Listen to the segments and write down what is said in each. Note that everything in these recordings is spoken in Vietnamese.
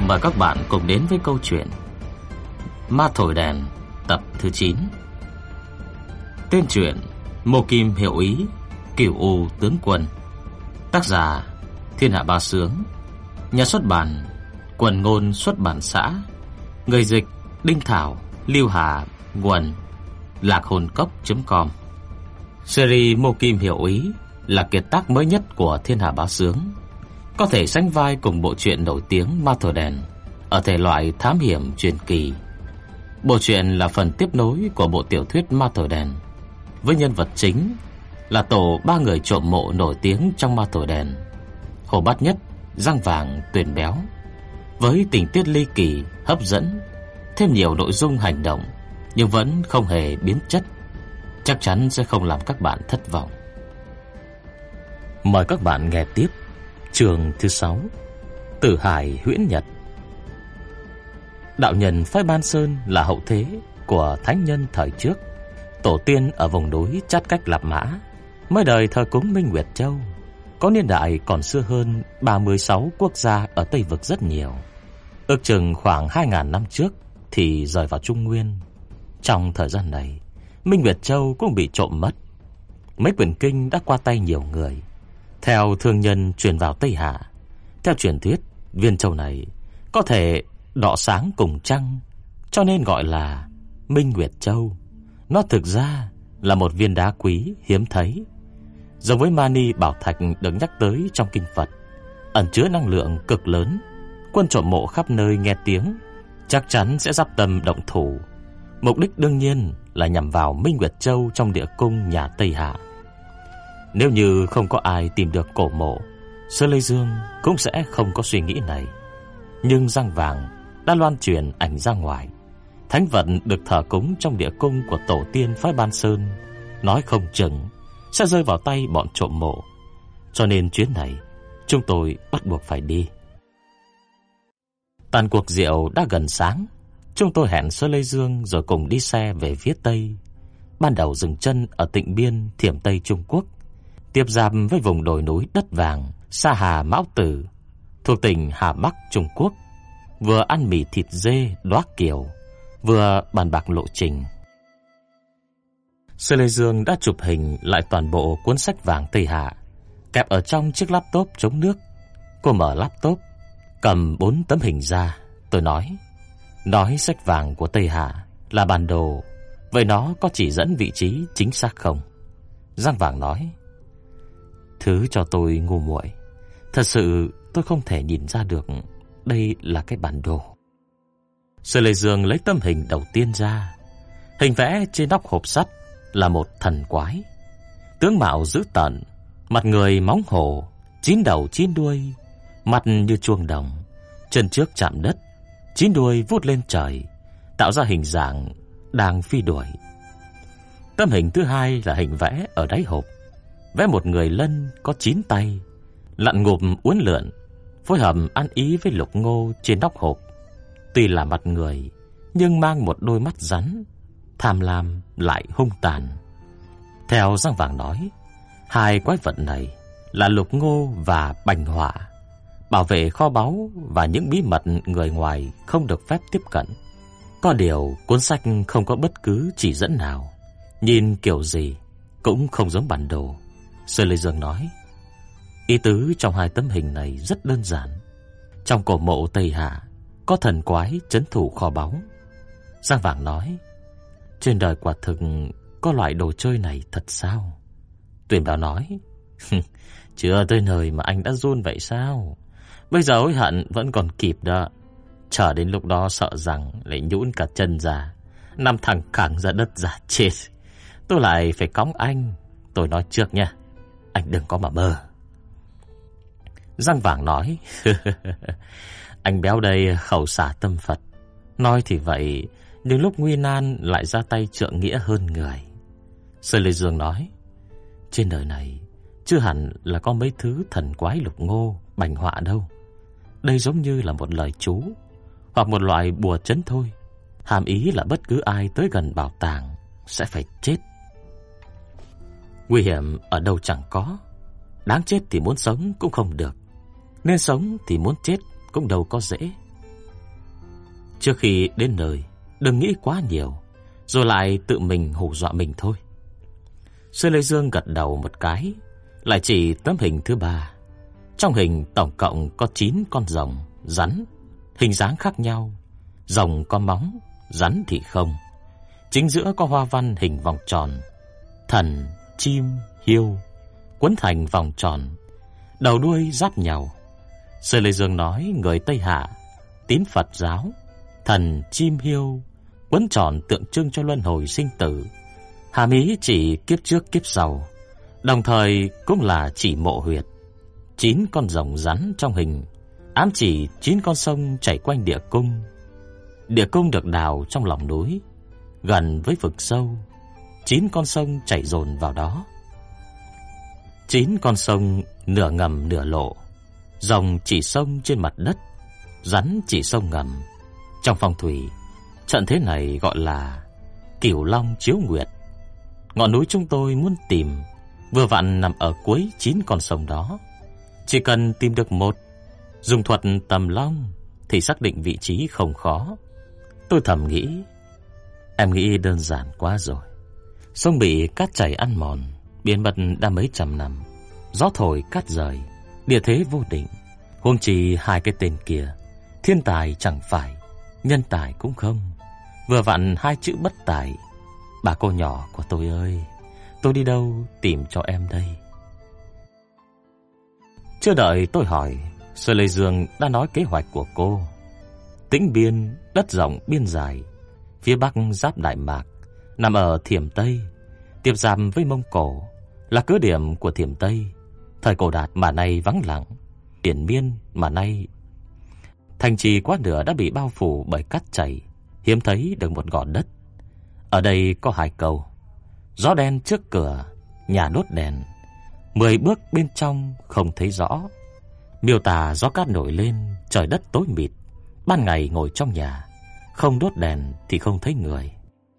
Mời các bạn cùng đến với câu chuyện Ma Thổi Đèn tập thứ 9. Tên truyện Mộ Kim Hiệu Ý, Cửu U Tướng Quân. Tác giả Thiên Hạ Ba Sướng. Nhà xuất bản Quần Ngôn Xuất bản xã. Người dịch Đinh Thảo, Lưu Hà, Nguồn Lạc Hồn Cốc.com. Series Mộ Kim Hiệu Ý là kiệt tác mới nhất của Thiên Hạ Bá Sướng, có thể sánh vai cùng bộ truyện nổi tiếng Ma Thổi Đèn ở thể loại thám hiểm truyền kỳ. Bộ truyện là phần tiếp nối của bộ tiểu thuyết Ma Thổi Đèn, với nhân vật chính là tổ 3 người trộm mộ nổi tiếng trong Ma Thổi Đèn: Hồ Bát Nhất, Răng Vàng, Tuyền Béo. Với tình tiết ly kỳ, hấp dẫn, thêm nhiều nội dung hành động, nhưng vẫn không hề biến chất, chắc chắn sẽ không làm các bạn thất vọng. Mời các bạn nghe tiếp chương thứ 6, Tử Hải Huyễn Nhật. Đạo nhân phái Ban Sơn là hậu thế của thánh nhân thời trước, tổ tiên ở vùng núi Chát Cách Lạp Mã, mới đời thờ cúng Minh Nguyệt Châu, có niên đại còn xưa hơn 36 quốc gia ở Tây Vực rất nhiều. Ước chừng khoảng 2000 năm trước thì rời vào Trung Nguyên. Trong thời gian này, Minh Nguyệt Châu cũng bị trộm mất. Mấy quyển kinh đã qua tay nhiều người, theo thương nhân truyền vào Tây Hạ. Theo truyền thuyết, viên châu này có thể đọ sáng cùng trăng, cho nên gọi là Minh Nguyệt Châu. Nó thực ra là một viên đá quý hiếm thấy, giống với Mani Bảo Thạch được nhắc tới trong kinh Phật, ẩn chứa năng lượng cực lớn. Quân trộm mộ khắp nơi nghe tiếng chắc chắn sẽ dắp tâm động thủ. Mục đích đương nhiên là nhằm vào Minh Nguyệt Châu trong địa cung nhà Tây Hạ. Nếu như không có ai tìm được cổ mộ, Sơn Lê Dương cũng sẽ không có suy nghĩ này. Nhưng Răng Vàng đã loan truyền ảnh ra ngoài. Thánh vật được thờ cúng trong địa cung của tổ tiên phái Ban Sơn, nói không chừng sẽ rơi vào tay bọn trộm mộ. Cho nên chuyến này chúng tôi bắt buộc phải đi. Tàn cuộc rượu đã gần sáng, chúng tôi hẹn Sơn Lê Dương rồi cùng đi xe về phía Tây. Ban đầu dừng chân ở Tịnh Biên, Thiểm Tây Trung Quốc, tiếp giáp với vùng đồi núi đất vàng Sa Hà Mão Tử thuộc tỉnh Hà Bắc Trung Quốc. Vừa ăn mì thịt dê Đoá Kiều, vừa bàn bạc lộ trình. Sơn Lê Dương đã chụp hình lại toàn bộ cuốn sách vàng Tây Hạ, kẹp ở trong chiếc laptop chống nước. Cô mở laptop, cầm 4 tấm hình ra. Tôi nói sách vàng của Tây Hạ là bản đồ, vậy nó có chỉ dẫn vị trí chính xác không? Răng Vàng nói: Thứ cho tôi ngu muội, thật sự tôi không thể nhìn ra được đây là cái bản đồ. Sơn Lê Dương lấy tấm hình đầu tiên ra. Hình vẽ trên nóc hộp sắt là một thần quái, tướng mạo dữ tợn, mặt người móng hổ, 9 đầu 9 đuôi, mặt như chuông đồng, chân trước chạm đất, 9 đuôi vút lên trời, tạo ra hình dạng đang phi đuổi. Tấm hình thứ hai là hình vẽ ở đáy hộp, vẽ một người lân có 9 tay, lặn ngụp uốn lượn, phối hợp ăn ý với lục ngô trên nóc hộp. Tuy là mặt người, nhưng mang một đôi mắt rắn, tham lam lại hung tàn. Theo Răng Vàng nói, hai quái vật này là lục ngô và bành hỏa, bảo vệ kho báu và những bí mật người ngoài không được phép tiếp cận. Có điều cuốn sách không có bất cứ chỉ dẫn nào, nhìn kiểu gì cũng không giống bản đồ. Sơn Lê Dương nói, ý tứ trong hai tấm hình này rất đơn giản. Trong cổ mộ Tây Hạ có thần quái trấn thủ kho báu. Răng Vàng nói, trên đời quả thực có loại đồ chơi này thật sao? Tuyền Bảo nói, chưa tới nơi mà anh đã run vậy sao? Bây giờ hối hận vẫn còn kịp đó. Chờ đến lúc đó sợ rằng lại nhũn cả chân ra, nằm thẳng cẳng ra đất giả chết. Tôi lại phải cõng anh. Tôi nói trước nha, anh đừng có mà mơ. Răng Vàng nói, anh béo đây khẩu xả tâm Phật. Nói thì vậy, nhưng lúc nguy nan lại ra tay trượng nghĩa hơn người. Sơn Lê Dương nói, trên đời này chưa hẳn là có mấy thứ thần quái lục ngô, bành họa đâu. Đây giống như là một lời chú hoặc một loại bùa trấn thôi. Hàm ý là bất cứ ai tới gần bảo tàng sẽ phải chết. Nguy hiểm ở đâu chẳng có, đáng chết thì muốn sống cũng không được, nên sống thì muốn chết cũng đâu có dễ. Trước khi đến nơi, đừng nghĩ quá nhiều, rồi lại tự mình hù dọa mình thôi. Sư Lê Dương gật đầu một cái, lại chỉ tấm hình thứ 3. Trong hình tổng cộng có 9 con rồng, rắn, hình dáng khác nhau. Rồng có móng, rắn thì không. Chính giữa có hoa văn hình vòng tròn, thần, chim, hiêu, quấn thành vòng tròn, đầu đuôi giáp nhau. Sư Lê Dương nói người Tây Hạ tín Phật giáo, thần, chim, hiêu quấn tròn tượng trưng cho luân hồi sinh tử, hàm ý chỉ kiếp trước kiếp sau, đồng thời cũng là chỉ mộ huyệt. 9 con rồng rắn trong hình ám chỉ 9 con sông chảy quanh địa cung. Địa cung được đào trong lòng núi, gần với vực sâu. 9 con sông chảy dồn vào đó. 9 con sông nửa ngầm nửa lộ. Rồng chỉ sông trên mặt đất, rắn chỉ sông ngầm. Trong phong thủy, trận thế này gọi là Cửu Long chiếu nguyệt. Ngọn núi chúng tôi muốn tìm vừa vặn nằm ở cuối 9 con sông đó. Chỉ cần tìm được một, dùng thuật tầm long thì xác định vị trí không khó. Tôi thầm nghĩ, em nghĩ đơn giản quá rồi. Sông bị cát chảy ăn mòn, biến mất đã mấy trăm năm, gió thổi cát rời, địa thế vô định. Huống chi hai cái tên kia, thiên tài chẳng phải, nhân tài cũng không, vừa vặn 2 chữ bất tài. Bà cô nhỏ của tôi ơi, tôi đi đâu tìm cho em đây? Chưa đợi tôi hỏi, Sư Lê Dương đã nói kế hoạch của cô. Tĩnh Biên, đất rộng biên dài, phía bắc giáp Đại Mạc, nằm ở Thiểm Tây, tiếp giáp với Mông Cổ, là cứ điểm của Thiểm Tây. Thời cổ Đạt mà nay vắng lặng, Điển Miên mà nay thành trì quá nửa đã bị bao phủ bởi cát chảy, hiếm thấy được một gò đất. Ở đây có 2 câu: gió đen trước cửa, nhà đốt đèn, 10 bước bên trong không thấy rõ. Miêu tả gió cát nổi lên, trời đất tối mịt, ban ngày ngồi trong nhà, không đốt đèn thì không thấy người.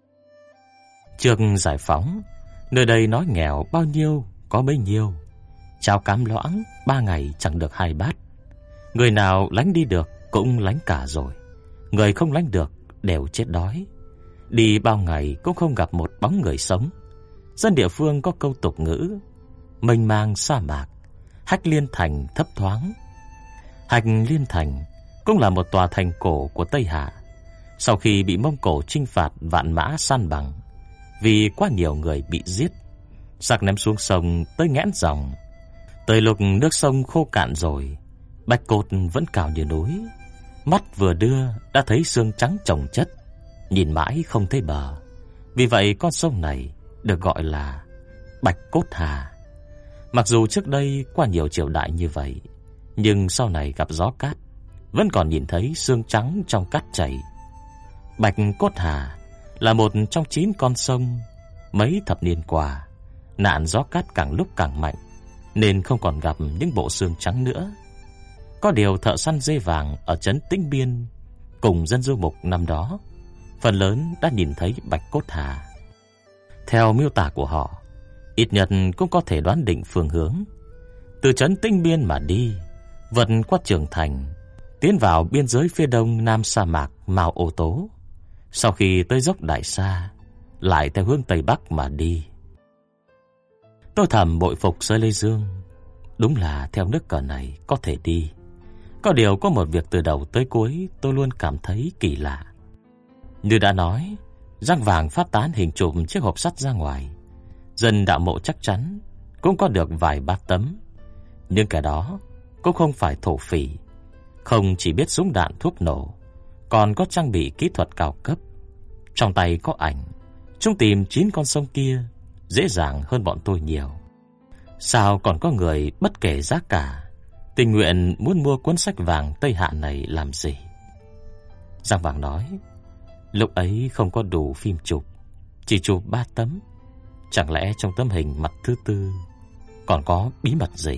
Trước giải phóng, nơi đây nói nghèo bao nhiêu có bấy nhiêu. Cháo cám loãng 3 ngày chẳng được 2 bát. Người nào lánh đi được cũng lánh cả rồi, người không lánh được đều chết đói. Đi bao ngày cũng không gặp một bóng người sống. Dân địa phương có câu tục ngữ: mênh mang sa mạc, Hách Liên Thành thấp thoáng. Hách Liên Thành cũng là một tòa thành cổ của Tây Hạ. Sau khi bị Mông Cổ chinh phạt vạn mã san bằng, vì quá nhiều người bị giết, xác ném xuống sông tới nghẽn dòng. Tới lúc nước sông khô cạn rồi, bạch cốt vẫn cao như núi. Mắt vừa đưa đã thấy xương trắng chồng chất, nhìn mãi không thấy bờ. Vì vậy con sông này được gọi là Bạch Cốt Hà. Mặc dù trước đây qua nhiều triều đại như vậy, nhưng sau này gặp gió cát, vẫn còn nhìn thấy xương trắng trong cát chảy. Bạch Cốt Hà là một trong 9 con sông. Mấy thập niên qua, nạn gió cát càng lúc càng mạnh, nên không còn gặp những bộ xương trắng nữa. Có điều thợ săn dê vàng ở trấn Tĩnh Biên cùng dân du mục năm đó, phần lớn đã nhìn thấy Bạch Cốt Hà. Theo miêu tả của họ, ít nhất cũng có thể đoán định phương hướng. Từ trấn Tĩnh Biên mà đi, vượt qua Trường Thành, tiến vào biên giới phía đông nam sa mạc Mao Ô Tố. Sau khi tới dốc Đại Sa, lại theo hướng tây bắc mà đi. Tôi thầm bội phục Sư Lê Dương. Đúng là theo nước cờ này có thể đi. Có điều có một việc từ đầu tới cuối tôi luôn cảm thấy kỳ lạ. Như đã nói, răng vàng phát tán hình chụp chiếc hộp sắt ra ngoài, dân đạo mộ chắc chắn cũng có được vài bát tấm. Nhưng cái đó cũng không phải thổ phỉ, không chỉ biết súng đạn thuốc nổ, còn có trang bị kỹ thuật cao cấp. Trong tay có ảnh, chúng tìm 9 con sông kia dễ dàng hơn bọn tôi nhiều. Sao còn có người bất kể giá cả tình nguyện muốn mua cuốn sách vàng Tây Hạ này làm gì? Giang Vàng nói, lúc ấy không có đủ phim chụp, chỉ chụp 3 tấm. Chẳng lẽ trong tấm hình mặt thứ 4 còn có bí mật gì?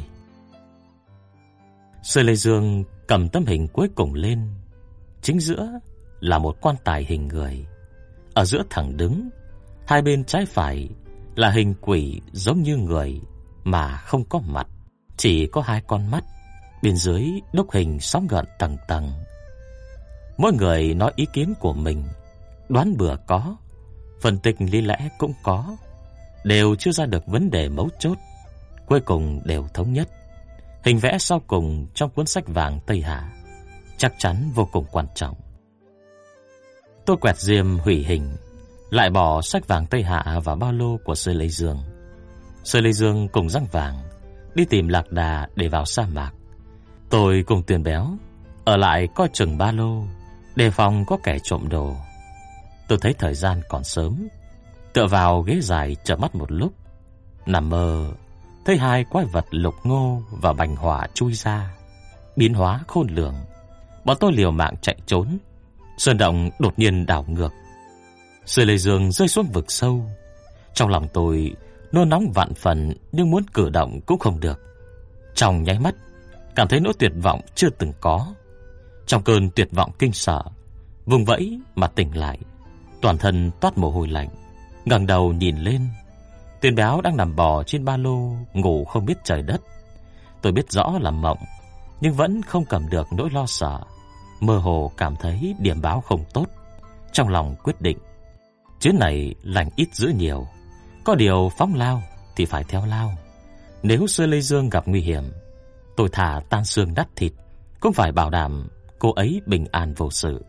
Sư Lê Dương cầm tấm hình cuối cùng lên. Chính giữa là một quan tài hình người, ở giữa thẳng đứng, hai bên trái phải là hình quỷ giống như người mà không có mặt, chỉ có 2 con mắt. Bên dưới đúc hình sóng gợn tầng tầng. Mỗi người nói ý kiến của mình, đoán bừa có, phân tích lý lẽ cũng có, đều chưa ra được vấn đề mấu chốt, cuối cùng đều thống nhất. Hình vẽ sau cùng trong cuốn sách vàng Tây Hạ chắc chắn vô cùng quan trọng. Tôi quẹt diêm hủy hình, lại bỏ sách vàng Tây Hạ vào ba lô của Sư Lê Dương. Sư Lê Dương cùng Răng Vàng đi tìm lạc đà để vào sa mạc. Tôi cùng Tuyền Béo ở lại coi chừng ba lô, đề phòng có kẻ trộm đồ. Tôi thấy thời gian còn sớm, tựa vào ghế dài chợp mắt một lúc, nằm mơ thấy hai quái vật lục ngô và bành hỏa chui ra, biến hóa khôn lường. Bọn tôi liều mạng chạy trốn, sơn động đột nhiên đảo ngược, Sư Lê Dương rơi xuống vực sâu. Trong lòng tôi nôn nóng vạn phần, nhưng muốn cử động cũng không được. Trong nháy mắt cảm thấy nỗi tuyệt vọng chưa từng có. Trong cơn tuyệt vọng kinh sợ, vùng vẫy mà tỉnh lại, toàn thân toát mồ hôi lạnh. Ngẩng đầu nhìn lên, Tuyền Béo đang nằm bò trên ba lô, ngủ không biết trời đất. Tôi biết rõ là mộng, nhưng vẫn không cầm được nỗi lo sợ. Mơ hồ cảm thấy điểm báo không tốt. Trong lòng quyết định, chuyến này lành ít dữ nhiều, có điều phóng lao thì phải theo lao. Nếu Sư Lê Dương gặp nguy hiểm, tôi thà tan xương nát thịt, cũng phải bảo đảm cô ấy bình an vô sự.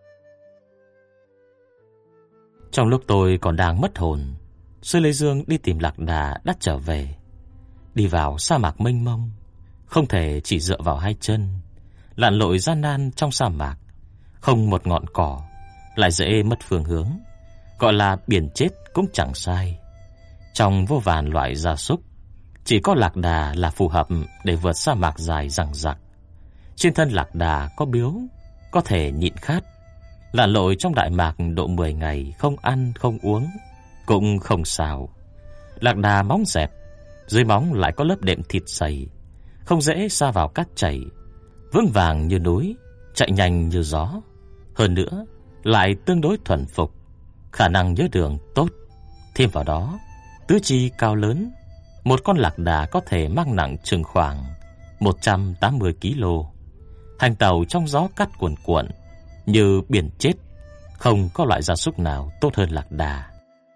Trong lúc tôi còn đang mất hồn, Sư Lê Dương đi tìm lạc đà đã trở về. Đi vào sa mạc mênh mông, không thể chỉ dựa vào hai chân, lặn lội gian nan trong sa mạc, không một ngọn cỏ, lại dễ mất phương hướng. Gọi là biển chết cũng chẳng sai. Trong vô vàn loại gia súc, chỉ có lạc đà là phù hợp để vượt sa mạc dài dằng dặc. Trên thân lạc đà có biếu, có thể nhịn khát. Lặn lội trong đại mạc độ 10 ngày, không ăn không uống cũng không sao. Lạc đà móng dẹp, dưới móng lại có lớp đệm thịt dày, không dễ sa vào cát chảy, vững vàng như núi, chạy nhanh như gió. Hơn nữa lại tương đối thuần phục, khả năng nhớ đường tốt. Thêm vào đó, tứ chi cao lớn, một con lạc đà có thể mang nặng chừng khoảng 180 kg. Hành tàu trong gió cát cuồn cuộn như biển chết, không có loại gia súc nào tốt hơn lạc đà.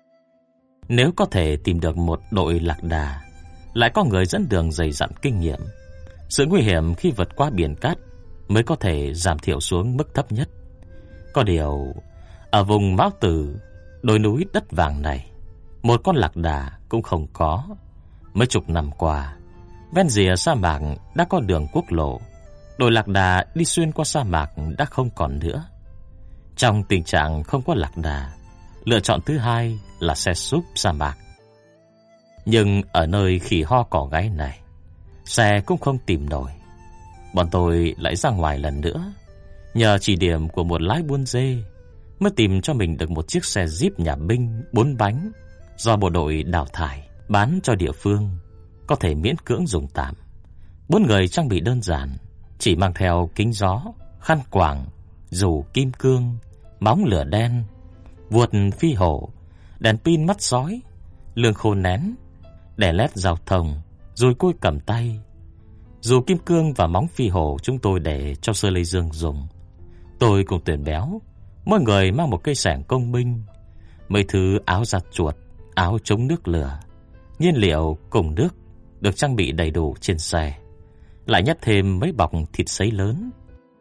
Nếu có thể tìm được một đội lạc đà, lại có người dẫn đường dày dặn kinh nghiệm, sự nguy hiểm khi vượt qua biển cát mới có thể giảm thiểu xuống mức thấp nhất. Có điều, ở vùng Mão Tử, đồi núi đất vàng này, một con lạc đà cũng không có. Mấy chục năm qua, ven rìa sa mạc đã có đường quốc lộ, đội lạc đà đi xuyên qua sa mạc đã không còn nữa. Trong tình trạng không có lạc đà, lựa chọn thứ hai là xe súp sa mạc. Nhưng ở nơi khỉ ho cỏ gáy này, xe cũng không tìm nổi. Bọn tôi lại ra ngoài lần nữa, nhờ chỉ điểm của một lái buôn dê mới tìm cho mình được một chiếc xe Jeep nhà binh 4 bánh do bộ đội đào thải bán cho địa phương, có thể miễn cưỡng dùng tạm. 4 người trang bị đơn giản, chỉ mang theo kính gió, khăn quàng, dù kim cương, móng lửa đen, vuột phi hổ, đèn pin mắt sói, lương khô nén, đèn led giao thông, dùi cui cầm tay. Dù kim cương và móng phi hổ chúng tôi để cho Sư Lê Dương dùng. Tôi cùng Tuyền Béo, mỗi người mang một cây xẻng công binh, mấy thứ áo giặt chuột, áo chống nước lửa, nhiên liệu cùng nước được trang bị đầy đủ trên xe, lại nhét thêm mấy bọc thịt sấy lớn.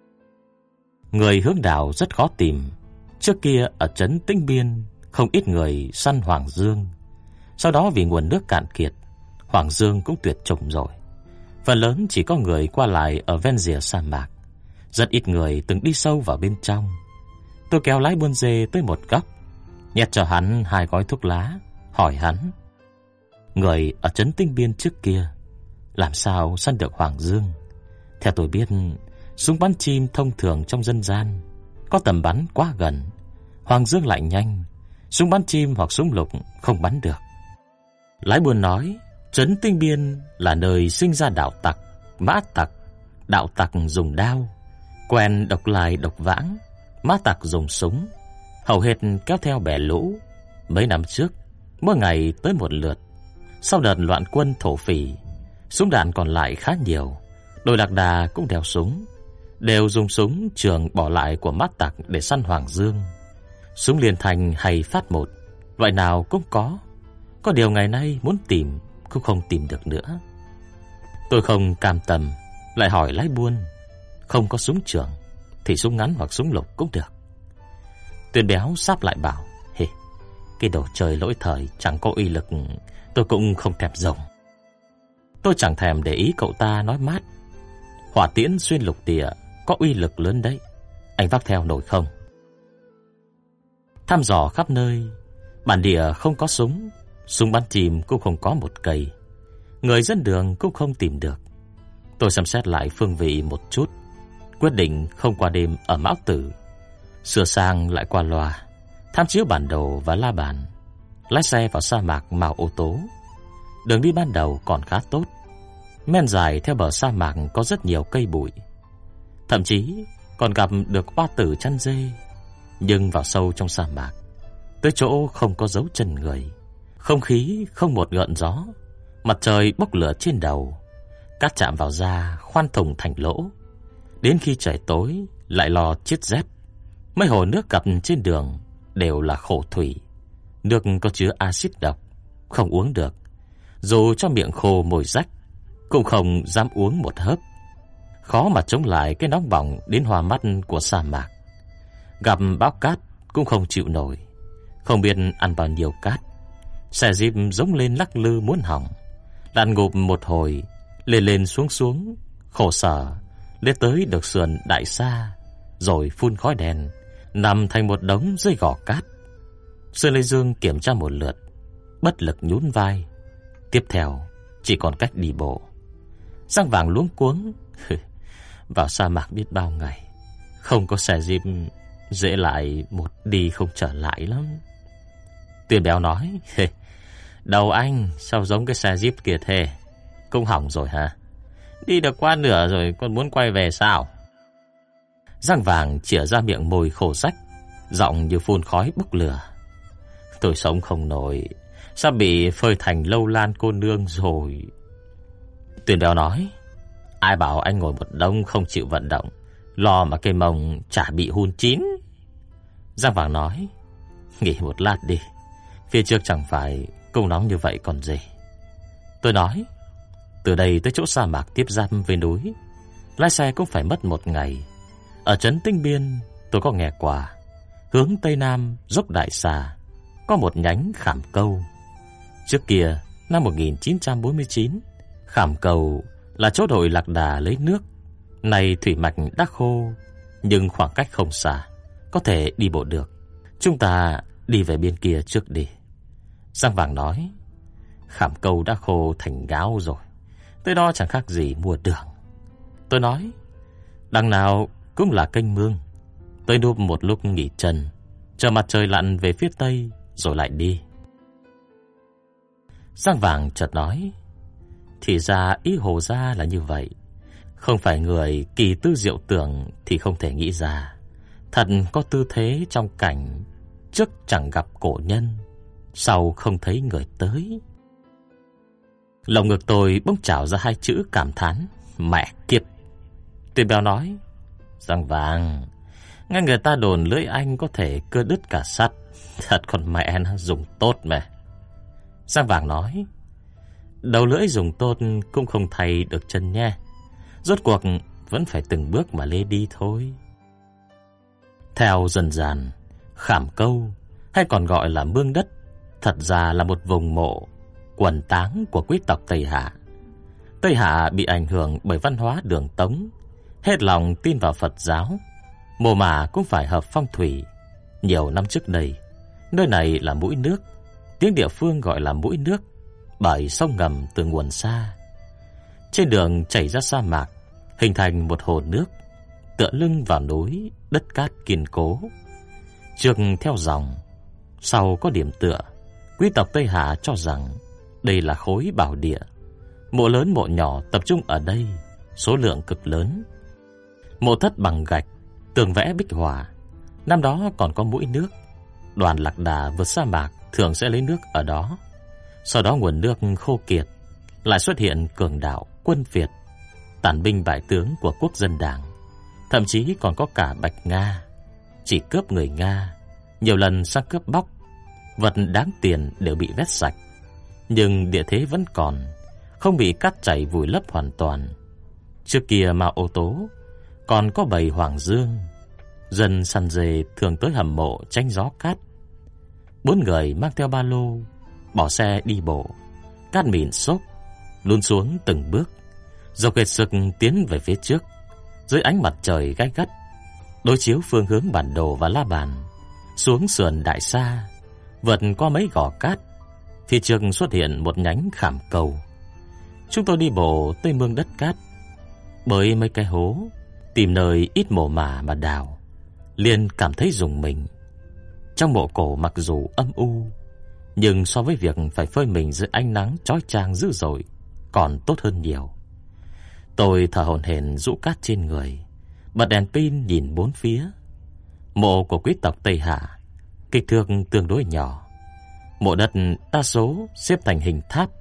Người hướng đảo rất khó tìm. Trước kia ở trấn Tĩnh Biên không ít người săn hoàng dương, sau đó vì nguồn nước cạn kiệt, hoàng dương cũng tuyệt chủng rồi. Phần lớn chỉ có người qua lại ở ven rìa sa mạc, rất ít người từng đi sâu vào bên trong. Tôi kéo lái buôn dê tới một góc, nhét cho hắn 2 gói thuốc lá, hỏi hắn: người ở trấn Tĩnh Biên trước kia làm sao săn được hoàng dương? Theo tôi biết, súng bắn chim thông thường trong dân gian có tầm bắn quá gần, hoàng dương lại nhanh, súng bắn chim hoặc súng lục không bắn được. Lái buôn nói, trấn Tĩnh Biên là nơi sinh ra đạo tặc, mã tặc. Đạo tặc dùng đao, quen độc lai độc vãng, mã tặc dùng súng, hầu hết kéo theo bè lũ. Mấy năm trước, mỗi ngày tới một lượt. Sau đợt loạn quân thổ phỉ, súng đạn còn lại khá nhiều, đội lạc đà cũng đeo súng. đều dùng súng trường bỏ lại của Mát Tặc để săn Hoàng Dương. Súng liên thành hay phát một, loại nào cũng có điều ngày nay muốn tìm cũng không tìm được nữa. Tôi không cam tâm, lại hỏi lái buôn, không có súng trường thì súng ngắn hoặc súng lục cũng được. Tuyền Béo sáp lại bảo, cái đồ chơi lỗi thời chẳng có uy lực, tôi cũng không thèm dùng. Tôi chẳng thèm để ý cậu ta nói mát. Hỏa tiễn xuyên lục địa có uy lực lớn đấy, anh vác theo nổi không? Thăm dò khắp nơi, bản địa không có súng, súng bắn chìm cũng không có một cây, người dân đường cũng không tìm được. Tôi xem xét lại phương vị một chút, quyết định không qua đêm ở Mão Tử, sửa sang lại qua loa, tham chiếu bản đồ và la bàn, lái xe vào sa mạc màu ô tố. Đường đi ban đầu còn khá tốt, men dài theo bờ sa mạc có rất nhiều cây bụi, thậm chí còn gặp được oa tử chăn dê. Nhưng vào sâu trong sa mạc, tới chỗ không có dấu chân người, không khí không một gợn gió, mặt trời bốc lửa trên đầu, cát chạm vào da khoan thủng thành lỗ. Đến khi trời tối lại lo chết rét. Mấy hồ nước gặp trên đường đều là khổ thủy, nước có chứa axit độc, không uống được. Dù cho miệng khô môi rách cũng không dám uống một hớp. Khó mà chống lại cái nóng bỏng đến hoa mắt của sa mạc. Gặp bão cát cũng không chịu nổi, không biết ăn bao nhiêu cát. Xe Jeep giống lên lắc lư muốn hỏng, lăn ngụp một hồi, lên lên xuống xuống, khổ sở, lên tới được sườn Đại Sa, rồi phun khói đen, nằm thành một đống dưới gò cát. Sơn Lê Dương kiểm tra một lượt, bất lực nhún vai. Tiếp theo chỉ còn cách đi bộ. Giang Vàng luống cuống. Vào sa mạc biết bao ngày, không có xe Jeep, dễ lại một đi không trở lại lắm. Tuyền Béo nói, đầu anh sao giống cái xe Jeep kia thế? Cũng hỏng rồi hả? Đi được qua nửa rồi còn muốn quay về sao? Giang Vàng chĩa ra miệng môi khô rách, giọng như phun khói bốc lửa. Tôi sống không nổi, sắp bị phơi thành lâu lan cô nương rồi. Tuyền Béo nói, ai bảo anh ngồi một đống không chịu vận động, lo mà cây mông chả bị hun chín. Giang Vàng nói, nghỉ một lát đi, phía trước chẳng phải cũng nóng như vậy còn gì. Tôi nói, từ đây tới chỗ sa mạc tiếp giáp với núi, lái xe cũng phải mất một ngày. Ở trấn Tinh Biên tôi có nghe qua, hướng Tây Nam dốc Đại Sa có một nhánh Khảm Câu. Trước kia năm 1949, Khảm Câu là chỗ đội lạc đà lấy nước. Này thủy mạch đã khô, nhưng khoảng cách không xa, có thể đi bộ được. Chúng ta đi về bên kia trước đi. Giang Vàng nói, Khảm Câu đã khô thành gáo rồi, tới đó chẳng khác gì mua đường. Tôi nói, đằng nào cũng là kênh mương, tới núp một lúc nghỉ chân, chờ mặt trời lặn về phía tây rồi lại đi. Giang Vàng chợt nói, thì ra ý Hồ gia là như vậy. Không phải người kỳ tư diệu tưởng thì không thể nghĩ ra. Thật có tư thế trong cảnh trước chẳng gặp cổ nhân, sau không thấy người tới. Lồng ngực tôi bỗng trào ra hai chữ cảm thán, mẹ kiếp. Tuyền Béo nói, Giang Vàng, nghe người ta đồn lưỡi anh có thể cưa đứt cả sắt, thật con mẹ nó dùng tốt mà. Giang Vàng nói, đầu lưỡi dùng tốt cũng không thay được chân nha. Rốt cuộc vẫn phải từng bước mà lê đi thôi. Theo dân gian, Khảm Câu hay còn gọi là mương đất, thật ra là một vùng mộ quần táng của quý tộc Tây Hạ. Tây Hạ bị ảnh hưởng bởi văn hóa Đường Tống, hết lòng tin vào Phật giáo, mồ mả cũng phải hợp phong thủy. Nhiều năm trước đây, nơi này là mũi nước, tiếng địa phương gọi là mũi nước, bởi sông ngầm từ nguồn xa. Trên đường chảy ra sa mạc, hình thành một hồ nước, tựa lưng vào núi, đất cát kiên cố. Trước theo dòng, sau có điểm tựa. Quý tộc Tây Hạ cho rằng đây là khối bảo địa. Mộ lớn mộ nhỏ tập trung ở đây, số lượng cực lớn. Mộ thất bằng gạch, tường vẽ bích họa. Năm đó còn có mũi nước. Đoàn lạc đà vượt sa mạc thường sẽ lấy nước ở đó. Sau đó nguồn nước khô kiệt, lại xuất hiện cường đạo quân Việt, tàn binh bại tướng của quốc dân đảng. thậm chí còn có cả Bạch Nga, chỉ cướp người Nga, nhiều lần sang cướp bóc, vật đáng tiền đều bị vét sạch. Nhưng địa thế vẫn còn, không bị cát chảy vùi lấp hoàn toàn. Trước kia Mao Ô Tố còn có bầy Hoàng Dương, dân săn dê thường tới hầm mộ tránh gió cát. 4 người mang theo ba lô, bỏ xe đi bộ, cát mịn xốp, lún xuống từng bước, dọc hết sức tiến về phía trước. Dưới ánh mặt trời gay gắt, đối chiếu phương hướng bản đồ và la bàn, xuống sườn Đại Sa, vượt qua mấy gò cát, phía trước xuất hiện một nhánh khảm cầu. Chúng tôi đi bộ tới mương đất cát, bơi mấy cái hố, tìm nơi ít mồ mả mà đào, liền cảm thấy rùng mình. Trong mộ cổ mặc dù âm u, nhưng so với việc phải phơi mình dưới ánh nắng chói chang dữ dội còn tốt hơn nhiều. Tôi thở hổn hển rũ cát trên người, bật đèn pin nhìn bốn phía. Mộ của quý tộc Tây Hạ kích thước tương đối nhỏ, mộ đất đa số xếp thành hình tháp,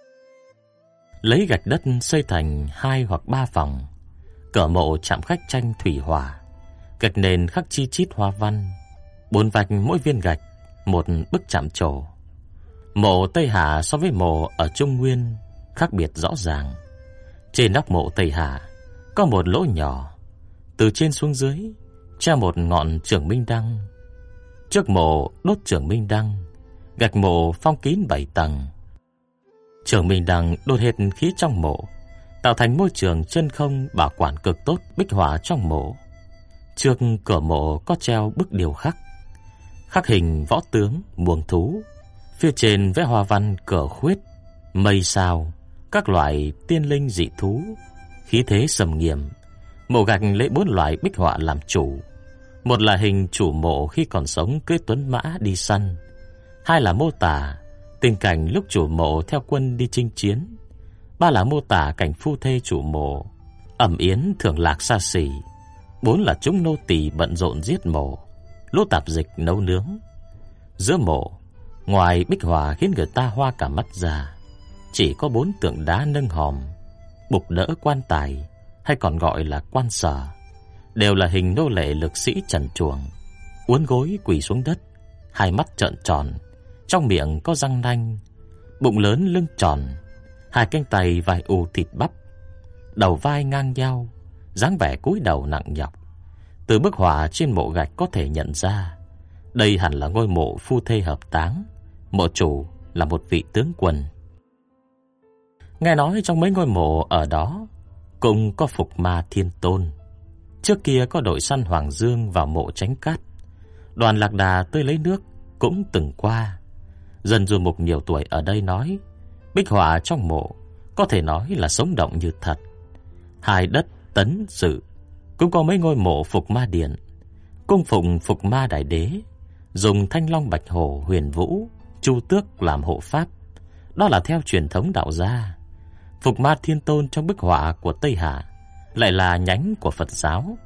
lấy gạch đất xây thành 2 hoặc 3 phòng. Cửa mộ chạm khắc tranh thủy hỏa, gạch nền khắc chi chít hoa văn, 4 vạch mỗi viên gạch một bức chạm trổ. Mộ Tây Hạ so với mộ ở Trung Nguyên khác biệt rõ ràng. Trên nóc mộ Tây Hạ có một lỗ nhỏ, từ trên xuống dưới treo một ngọn Trường Minh Đăng. Trước mộ đốt Trường Minh Đăng, gạch mộ phong kín 7 tầng. Trường Minh Đăng đốt hết khí trong mộ, tạo thành môi trường chân không bảo quản cực tốt bích họa trong mộ. Trước cửa mộ có treo bức điêu khắc, khắc hình võ tướng, muồng thú, phía trên vẽ hoa văn cờ khuyết, mây sao, các loại tiên linh dị thú, khí thế sầm nghiêm. Mộ gạch lấy 4 loại bích họa làm chủ. Một là hình chủ mộ khi còn sống cưỡi tuấn mã đi săn, 2 là mô tả tình cảnh lúc chủ mộ theo quân đi chinh chiến, 3 là mô tả cảnh phu thê chủ mộ ẩm yến thưởng lạc xa xỉ, 4 là chúng nô tỳ bận rộn giết mộ, lũ tạp dịch nấu nướng. Giữa mộ, ngoài bích họa khiến người ta hoa cả mắt ra, chỉ có 4 tượng đá nâng hòm, bục đỡ quan tài, hay còn gọi là quan sở, đều là hình nô lệ lực sĩ trần truồng, uốn gối quỳ xuống đất, hai mắt trợn tròn, trong miệng có răng nanh, bụng lớn lưng tròn, 2 cánh tay vai u thịt bắp, đầu vai ngang nhau, dáng vẻ cúi đầu nặng nhọc. Từ bức họa trên mộ gạch có thể nhận ra đây hẳn là ngôi mộ phu thê hợp táng, mộ chủ là một vị tướng quân. Nghe nói trong mấy ngôi mộ ở đó cũng có phục ma Thiên Tôn. Trước kia có đội săn Hoàng Dương vào mộ tránh cát, đoàn Lạc Đà tới lấy nước cũng từng qua. Dân du mục nhiều tuổi ở đây nói bích họa trong mộ có thể nói là sống động như thật. Hai đất Tấn Dự cũng có mấy ngôi mộ phục ma điện, cung phụng phục ma đại đế, dùng thanh long bạch hổ huyền vũ chu tước làm hộ pháp. Đó là theo truyền thống đạo gia. Phục ma Thiên Tôn trong bức họa của Tây Hạ lại là nhánh của Phật giáo.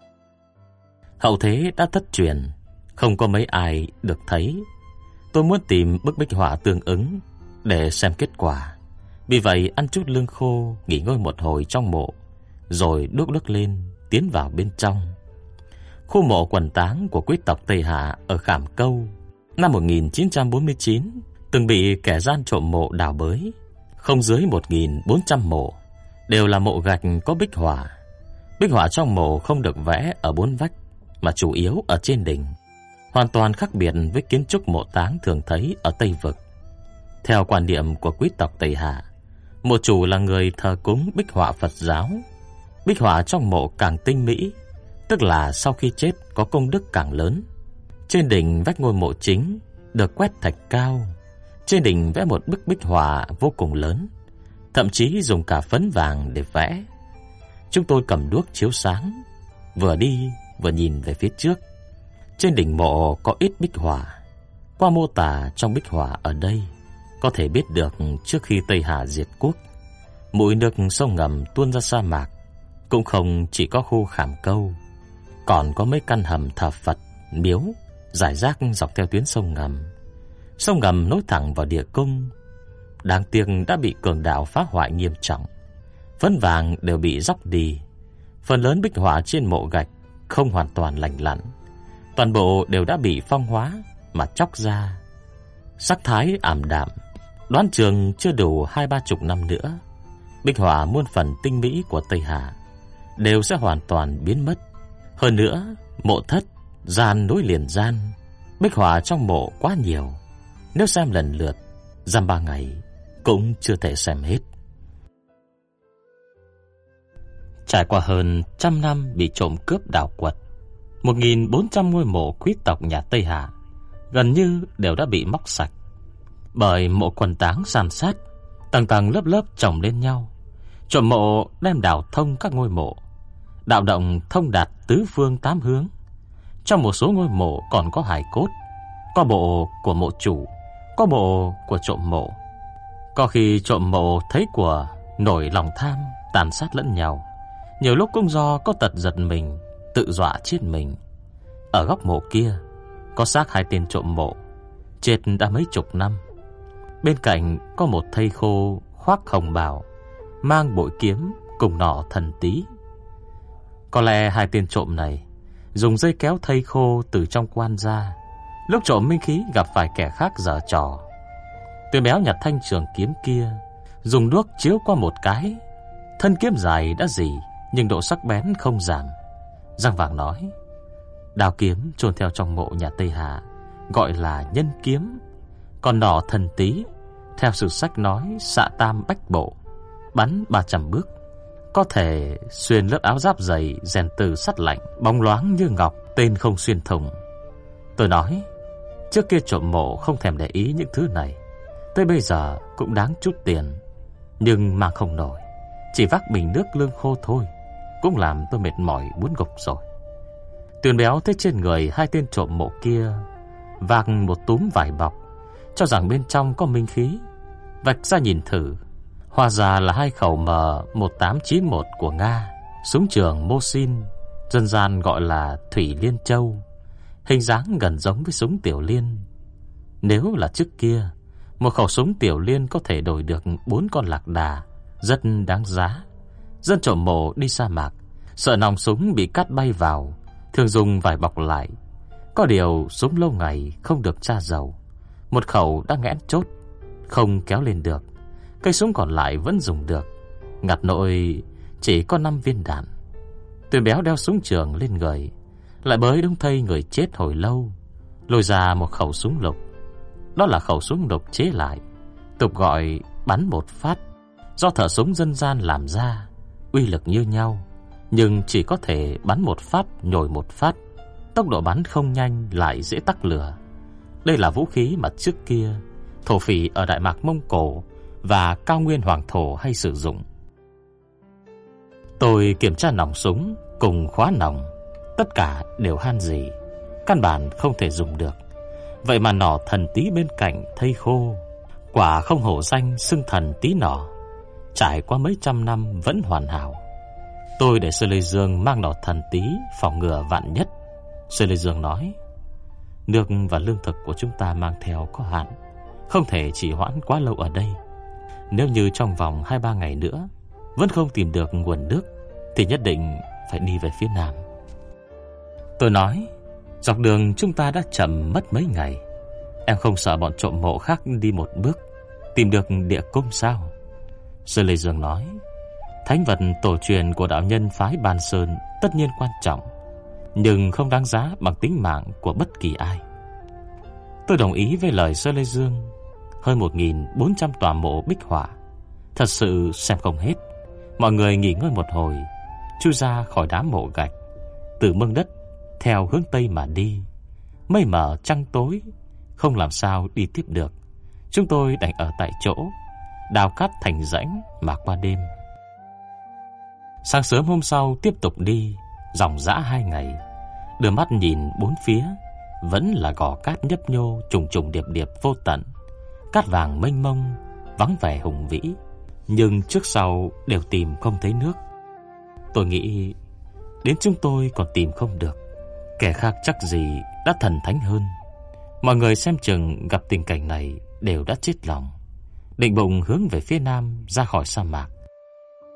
Hậu thế đã thất truyền, không có mấy ai được thấy. Tôi muốn tìm bức bích họa tương ứng để xem kết quả. Vì vậy ăn chút lương khô, nghỉ ngơi một hồi trong mộ, rồi đốt lức lên tiến vào bên trong. Khu mộ quần táng của quý tộc Tây Hạ ở Khảm Câu năm 1949 từng bị kẻ gian trộm mộ đào bới. Không dưới 1.400 mộ đều là mộ gạch có bích họa. Bích họa trong mộ không được vẽ ở 4 vách, mà chủ yếu ở trên đỉnh, hoàn toàn khác biệt với kiến trúc mộ táng thường thấy ở Tây Vực. Theo quan niệm của quý tộc Tây Hạ, mộ chủ là người thờ cúng bích họa Phật giáo. Bích họa trong mộ càng tinh mỹ, tức là sau khi chết có công đức càng lớn. Trên đỉnh vách ngôi mộ chính được quét thạch cao, trên đỉnh vẽ một bức bích họa vô cùng lớn, thậm chí dùng cả phấn vàng để vẽ. Chúng tôi cầm đuốc chiếu sáng, vừa đi vừa nhìn về phía trước. Trên đỉnh mộ có ít bích họa. Qua mô tả trong bích họa ở đây, có thể biết được trước khi Tây Hạ diệt quốc, mũi nước sông ngầm tuôn ra sa mạc. Cũng không chỉ có khu Khảm Câu, còn có mấy căn hầm thờ Phật, miếu rải rác dọc theo tuyến sông ngầm. Sông ngầm nối thẳng vào địa cung, đáng tiếc đã bị cường đạo phá hoại nghiêm trọng. Phấn vàng đều bị róc đi, Phần lớn bích họa trên mộ gạch không hoàn toàn lành lặn, toàn bộ đều đã bị phong hóa mà chóc ra, sắc thái ảm đạm. Đoán chừng chưa đủ 20-30 năm nữa, bích họa muôn phần tinh mỹ của Tây Hạ đều sẽ hoàn toàn biến mất. Hơn nữa, mộ thất, gian nối liền gian, bích họa trong mộ quá nhiều, nếu xem lần lượt, dăm 3 ngày cũng chưa thể xem hết. Trải qua hơn 100 năm bị trộm cướp đào quật, 1.400 ngôi mộ quý tộc nhà Tây Hạ gần như đều đã bị móc sạch. Bởi mộ quần táng san sát, tầng tầng lớp lớp chồng lên nhau, trộm mộ đem đào thông các ngôi mộ, đạo động thông đạt tứ phương 8 hướng. Trong một số ngôi mộ còn có hài cốt, có bộ của mộ chủ, có bộ của trộm mộ. Có khi trộm mộ thấy của nổi lòng tham, tàn sát lẫn nhau. Nhiều lúc cũng do có tật giật mình, tự dọa chết mình. Ở góc mộ kia có xác 2 tên trộm mộ, chết đã mấy chục năm. Bên cạnh có một thây khô khoác hồng bào, mang bội kiếm cùng nỏ thần tí. Có lẽ 2 tên trộm này dùng dây kéo thây khô từ trong quan ra, lúc trộm minh khí gặp phải kẻ khác giở trò. Tuyên Béo nhặt thanh trường kiếm kia, dùng đuốc chiếu qua một cái. Thân kiếm dài đã rỉ, nhưng độ sắc bén không giảm. Giang Vàng nói, đao kiếm chôn theo trong mộ nhà Tây Hạ gọi là nhân kiếm, còn nỏ thần tí theo sử sách nói xạ tam bách bộ, bắn 300 bước, có thể xuyên lớp áo giáp dày rèn từ sắt lạnh, bóng loáng như ngọc, tên không xuyên thủng. Tôi nói, trước kia trộm mộ không thèm để ý những thứ này, tới bây giờ cũng đáng chút tiền, nhưng mang không nổi, chỉ vác bình nước lương khô thôi cũng làm tôi mệt mỏi muốn gục rồi. Tuyền Béo thấy trên người 2 tên trộm mộ kia vác một túm vải bọc, cho rằng bên trong có minh khí. Vạch ra nhìn thử, hóa ra là 2 khẩu M1891 của Nga, súng trường Mosin, dân gian gọi là Thủy Liên Châu, hình dáng gần giống với súng Tiểu Liên. Nếu là trước kia, một khẩu súng Tiểu Liên có thể đổi được 4 con lạc đà, rất đáng giá. Dân trộm mộ đi sa mạc, sợ nòng súng bị cắt bay vào, thường dùng vải bọc lại. Có điều súng lâu ngày không được tra dầu, một khẩu đã nghẽn chốt, không kéo lên được. Cây súng còn lại vẫn dùng được, ngặt nỗi chỉ có 5 viên đạn. Tuyền Béo đeo súng trường lên người, lại bới đống thây người chết hồi lâu, lôi ra một khẩu súng lục. Đó là khẩu súng lục chế lại, tục gọi bắn một phát, do thợ súng dân gian làm ra, uy lực như nhau, nhưng chỉ có thể bắn một phát nhồi một phát, tốc độ bắn không nhanh lại dễ tắc lửa. Đây là vũ khí mà trước kia thổ phỉ ở Đại Mạc Mông Cổ và cao nguyên Hoàng Thổ hay sử dụng. Tôi kiểm tra nòng súng cùng khóa nòng, tất cả đều han rỉ, căn bản không thể dùng được. Vậy mà nỏ thần tí bên cạnh thây khô, quả không hổ danh xưng thần tí nỏ, trải qua mấy trăm năm vẫn hoàn hảo. Tôi để Sư Lê Dương mang nỏ thần tí phòng ngừa vạn nhất. Sư Lê Dương nói, nước và lương thực của chúng ta mang theo có hạn, không thể trì hoãn quá lâu ở đây. Nếu như trong vòng 2-3 ngày nữa vẫn không tìm được nguồn nước, thì nhất định phải đi về phía nam. Tôi nói, dọc đường chúng ta đã chậm mất mấy ngày, em không sợ bọn trộm mộ khác đi một bước tìm được địa cung sao? Sư Lê Dương nói, thánh vật tổ truyền của đạo nhân phái Ban Sơn tất nhiên quan trọng, nhưng không đáng giá bằng tính mạng của bất kỳ ai. Tôi đồng ý với lời Sư Lê Dương. Hơn 1.400 tòa mộ bích họa, thật sự xem không hết. Mọi người nghỉ ngơi một hồi, chui ra khỏi đám mộ gạch, từ mương đất theo hướng tây mà đi. Mây mờ trăng tối, không làm sao đi tiếp được. Chúng tôi đành ở tại chỗ, đào cát thành rãnh mà qua đêm. Sáng sớm hôm sau tiếp tục đi, dòng dã 2 ngày. Đưa mắt nhìn bốn phía, vẫn là gò cát nhấp nhô trùng trùng điệp điệp vô tận, cát vàng mênh mông, vắng vẻ hùng vĩ, nhưng trước sau đều tìm không thấy nước. Tôi nghĩ đến chúng tôi còn tìm không được, kẻ khác chắc gì đã thần thánh hơn. Mọi người xem chừng gặp tình cảnh này đều đã chết lòng, định bụng hướng về phía nam ra khỏi sa mạc.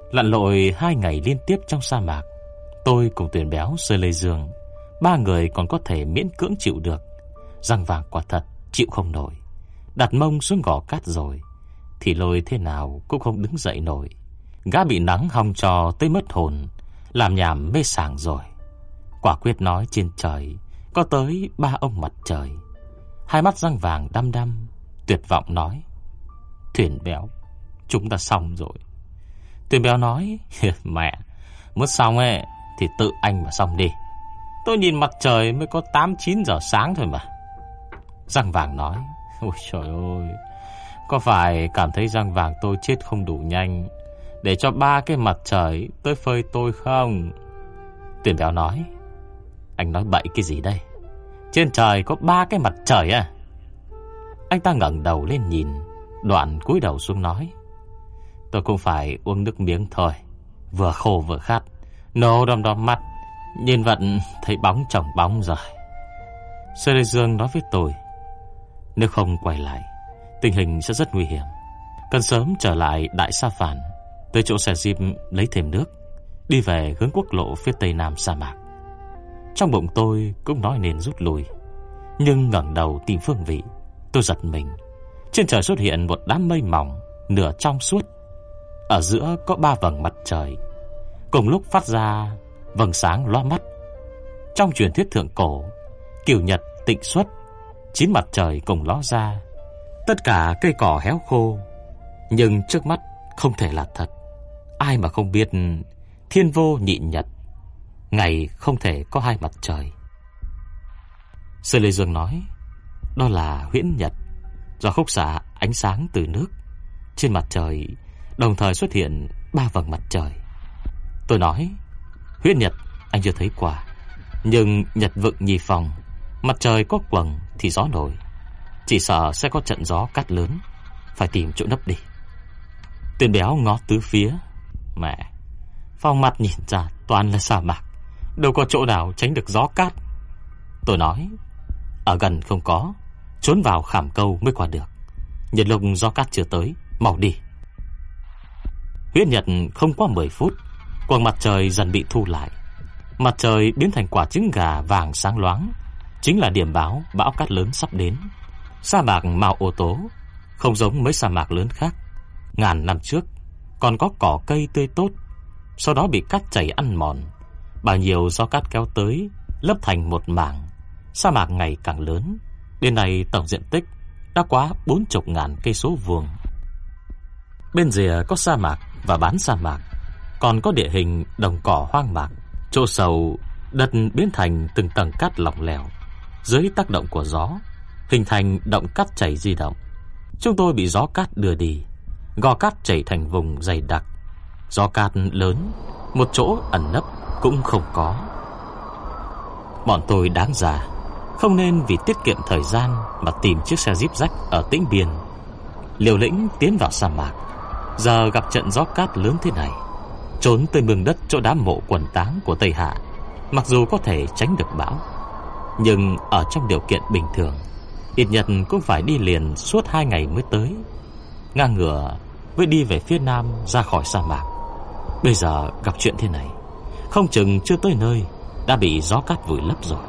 Lặn lội 2 ngày liên tiếp trong sa mạc, tôi cùng Tuyền Béo, Sơ Lê Dương, 3 người còn có thể miễn cưỡng chịu được. Răng Vàng quả thật chịu không nổi. Đặt mông xuống gò cát rồi thì lôi thế nào cũng không đứng dậy nổi. Gã bị nắng hong trò tới mất hồn, làm nhảm mê sảng rồi. Quả quyết nói trên trời có tới 3 ông mặt trời. Hai mắt Răng Vàng đăm đăm, tuyệt vọng nói: Thuyền Béo, chúng ta xong rồi. Thuyền Béo nói: Mẹ, muốn xong ấy thì tự anh mà xong đi. Tôi nhìn mặt trời mới có 8-9 giờ sáng thôi mà. Răng Vàng nói: Ôi trời ơi, có phải cảm thấy Răng Vàng tôi chết không đủ nhanh để cho 3 cái mặt trời tới phơi tôi không? Tuyền Béo nói: Anh nói bậy cái gì đây? Trên trời có 3 cái mặt trời à? Anh ta ngẩng đầu lên nhìn, đoạn cúi đầu xuống nói: Tôi cũng phải uống nước miếng thôi, vừa khô vừa khát. Nô đom đóm mắt, nhìn vận thấy bóng chồng bóng rồi. Sơ Lê Dương nói với tôi: Nếu không quay lại, tình hình sẽ rất nguy hiểm. Cần sớm trở lại Đại Sa Phản, tới chỗ xe jeep lấy thêm nước, đi về hướng quốc lộ phía tây nam sa mạc. Trong bụng tôi cũng nói nên rút lui, nhưng ngẩng đầu tìm phương vị, tôi giật mình. Trên trời xuất hiện một đám mây mỏng, nửa trong suốt. Ở giữa có 3 vầng mặt trời, cùng lúc phát ra vầng sáng loa mắt. Trong truyền thuyết thượng cổ, Cửu Nhật tịnh xuất, 9 mặt trời cùng ló ra. Tất cả cây cỏ héo khô, nhưng trước mắt không thể là thật. Ai mà không biết thiên vô nhị nhật, ngày không thể có 2 mặt trời. Sơ Lê Dương nói: Đó là huyễn nhật, do khúc xạ ánh sáng từ nước. Trên mặt trời đồng thời xuất hiện 3 vầng mặt trời. Tôi nói: Huyễn nhật anh chưa thấy qua, nhưng nhật vựng nhì phòng, mặt trời có quầng thì gió nổi, chỉ sợ sẽ có trận gió cát lớn, phải tìm chỗ nấp đi. Tuyền Béo ngó tứ phía: Mẹ, phong mặt nhìn ra toàn là sa mạc, đâu có chỗ nào tránh được gió cát. Tôi nói: Ở gần không có, trốn vào Khảm Câu mới qua được. Nhân lúc gió cát chưa tới, mau đi. Huyễn nhật không qua 10 phút, quầng mặt trời dần bị thu lại. Mặt trời biến thành quả trứng gà vàng sáng loáng, chính là điểm báo bão cát lớn sắp đến. Sa mạc màu ô tố, không giống mấy sa mạc lớn khác. Ngàn năm trước còn có cỏ cây tươi tốt, sau đó bị cát chảy ăn mòn. Bao nhiêu gió cát kéo tới, lấp thành một mảng. Sa mạc ngày càng lớn, đến nay tổng diện tích đã quá 40.000 cây số vuông. Bên rìa có sa mạc và bán sa mạc, còn có địa hình đồng cỏ hoang mạc. Chỗ sâu, đất biến thành từng tầng cát lỏng lẻo, dưới tác động của gió hình thành động cát chảy di động. Chúng tôi bị gió cát đưa đi, gò cát chảy thành vùng dày đặc. Gió cát lớn, một chỗ ẩn nấp cũng không có. Bọn tôi đáng ra không nên vì tiết kiệm thời gian mà tìm chiếc xe jeep rách ở Tĩnh Biên, liều lĩnh tiến vào sa mạc. Giờ gặp trận gió cát lớn thế này, trốn tới mương đất chỗ đám mộ quần táng của Tây Hạ, mặc dù có thể tránh được bão, nhưng ở trong điều kiện bình thường, ít nhất cũng phải đi liền suốt 2 ngày mới tới, ngang ngửa với đi về phía nam ra khỏi sa mạc. Bây giờ gặp chuyện thế này, không chừng chưa tới nơi đã bị gió cát vùi lấp rồi.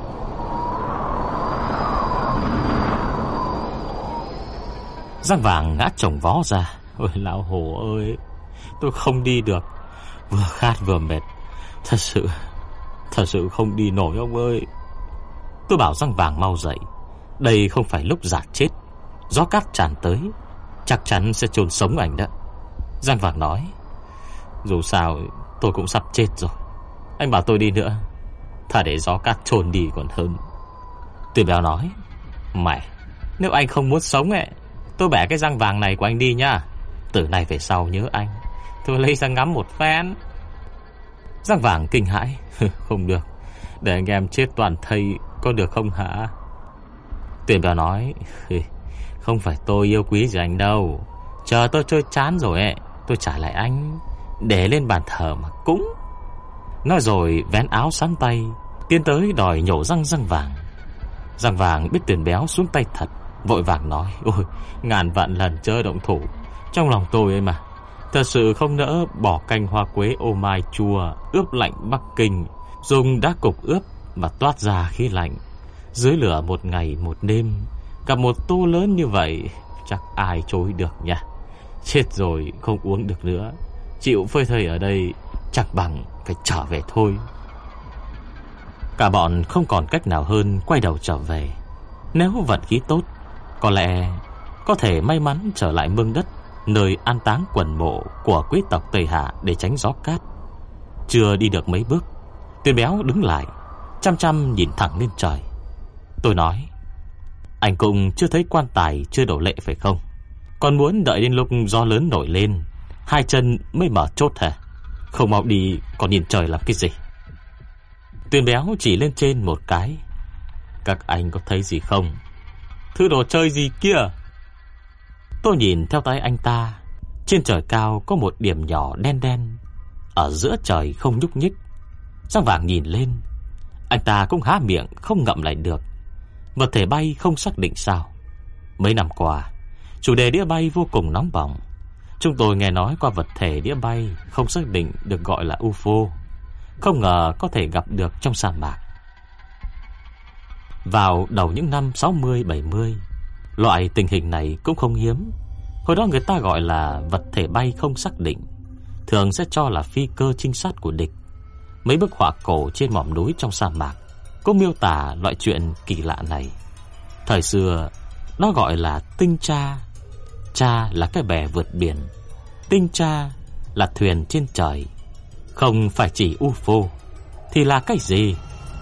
Răng Vàng ngã chồng vó ra: Ôi lão hồ ơi, tôi không đi được, vừa khát vừa mệt, thật sự không đi nổi ông ơi. Tôi bảo Răng Vàng mau dậy, đây không phải lúc giả chết. Gió cát tràn tới, chắc chắn sẽ chôn sống anh đó. Răng Vàng nói: Dù sao tôi cũng sắp chết rồi, anh bảo tôi đi nữa, thà để gió cát chôn đi còn hơn. Tuyền Béo nói: Mày, nếu anh không muốn sống ấy, tôi bẻ cái răng vàng này của anh đi nhá. Từ nay về sau nhớ anh, tôi lấy ra ngắm một phen. Răng Vàng kinh hãi: Không được, để anh em chết toàn thây có được không hả? Tuyền Béo nói: Không phải tôi yêu quý gì anh đâu, chờ tôi chơi chán rồi ấy, tôi trả lại anh, để lên bàn thờ mà cúng. Nói rồi vén áo sắn tay, tiến tới đòi nhổ răng Răng Vàng. Răng Vàng biết Tuyền Béo xuống tay thật, vội vàng nói: Ôi, ngàn vạn lần chớ động thủ, trong lòng tôi ấy mà, Thật sự không nỡ bỏ canh hoa quế ô mai chua ướp lạnh Bắc Kinh, dùng đá cục ướp mà toát ra khí lạnh. Dưới lửa một ngày một đêm, gặp một tô lớn như vậy, chắc ai chối được nha. Chết rồi không uống được nữa, chịu phơi thây ở đây chắc bằng phải trở về thôi. Cả bọn không còn cách nào hơn quay đầu trở về. Nếu vận khí tốt, có lẽ có thể may mắn trở lại mương đất, nơi an táng quần mộ của quý tộc Tây Hạ để tránh gió cát. Chưa đi được mấy bước, Tuyền Béo đứng lại, chăm chăm nhìn thẳng lên trời. Tôi nói: anh cũng chưa thấy quan tài chưa đổ lệ phải không? Còn muốn đợi đến lúc gió lớn nổi lên, hai chân mới mở chốt hả? Không mau đi còn nhìn trời làm cái gì? Tuyền Béo chỉ lên trên một cái: các anh có thấy gì không? Thứ đồ chơi gì kia? Tôi nhìn theo tay anh ta. Trên trời cao có một điểm nhỏ đen đen ở giữa trời không nhúc nhích. Giang Vàng nhìn lên, anh ta cũng há miệng không ngậm lại được. Vật thể bay không xác định sao? Mấy năm qua, chủ đề đĩa bay vô cùng nóng bỏng. Chúng tôi nghe nói qua vật thể đĩa bay không xác định được gọi là UFO. Không ngờ có thể gặp được trong sa mạc. Vào đầu những năm 60-70, loại tình hình này cũng không hiếm. Hồi đó người ta gọi là vật thể bay không xác định, thường sẽ cho là phi cơ trinh sát của địch. Mấy bức họa cổ trên mỏm núi trong sa mạc cũng miêu tả loại chuyện kỳ lạ này. Thời xưa nó gọi là tinh tra. Tra là cái bè vượt biển, tinh tra là thuyền trên trời. Không phải chỉ UFO thì là cái gì?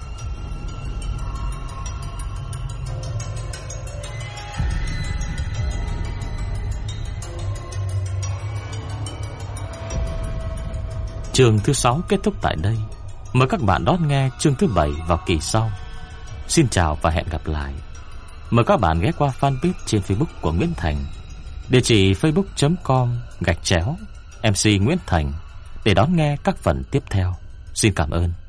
Chương thứ 6 kết thúc tại đây. Mời các bạn đón nghe chương thứ 7 vào kỳ sau. Xin chào và hẹn gặp lại. Mời các bạn ghé qua fanpage trên Facebook của Nguyễn Thành, địa chỉ facebook.com/MC Nguyễn Thành để đón nghe các phần tiếp theo. Xin cảm ơn.